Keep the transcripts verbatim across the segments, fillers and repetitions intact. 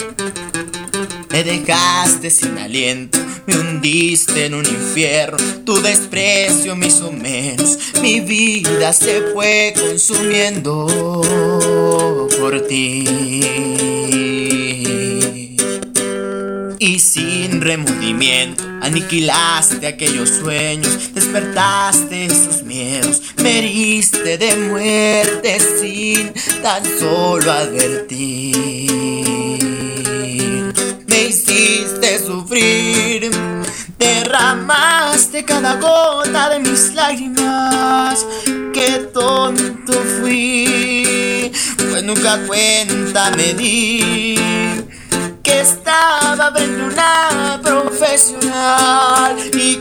Me dejaste sin aliento, me hundiste en un infierno. Tu desprecio me hizo menos, mi vida se fue consumiendo por ti. Y sin remordimiento aniquilaste aquellos sueños, despertaste esos miedos, me heriste de muerte sin tan solo advertir. Me hiciste sufrir, derramaste cada gota de mis lágrimas. Qué tonto fui, pues nunca cuenta me di que estaba frente a una profesional y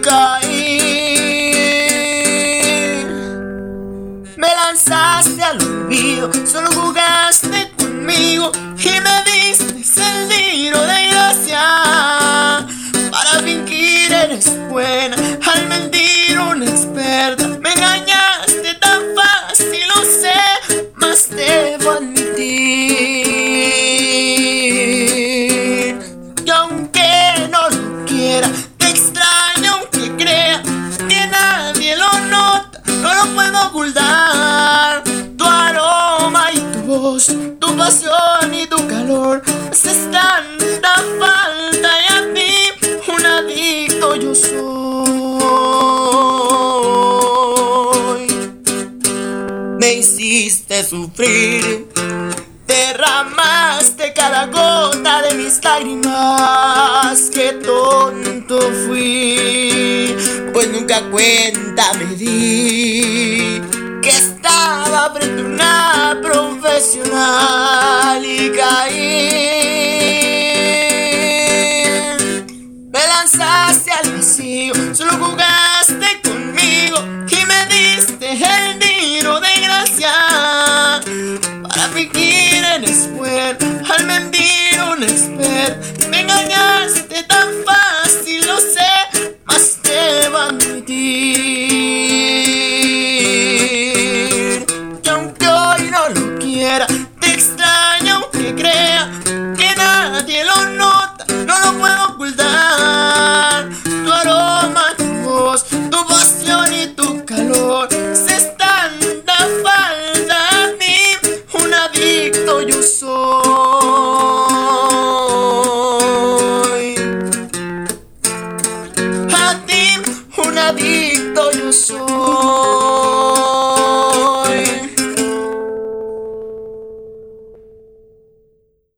caí. Me lanzaste al olvido, solo jugaste conmigo y me diste el tiro de gracia. Para fingir eres buena, al mentir una experta. Me engañaste tan fácil, lo sé, mas debo admitir que aunque no lo quiera, te extraño aunque crea que nadie lo nota, no lo puedo ocultar. Tu aroma y tu voz, tu pasión y tu calor me haces tanta falta, y a ti un adicto yo soy. Me hiciste sufrir, derramaste cada gota de mis lágrimas. Qué tonto fui, pues nunca cuenta me di que estaba frente a una profesional y caí. Me lanzaste al vacío, solo jugaste conmigo y me diste el tiro de gracia. Para fingir eres bueno, al mentir un experto. Me engañaste tan fácil.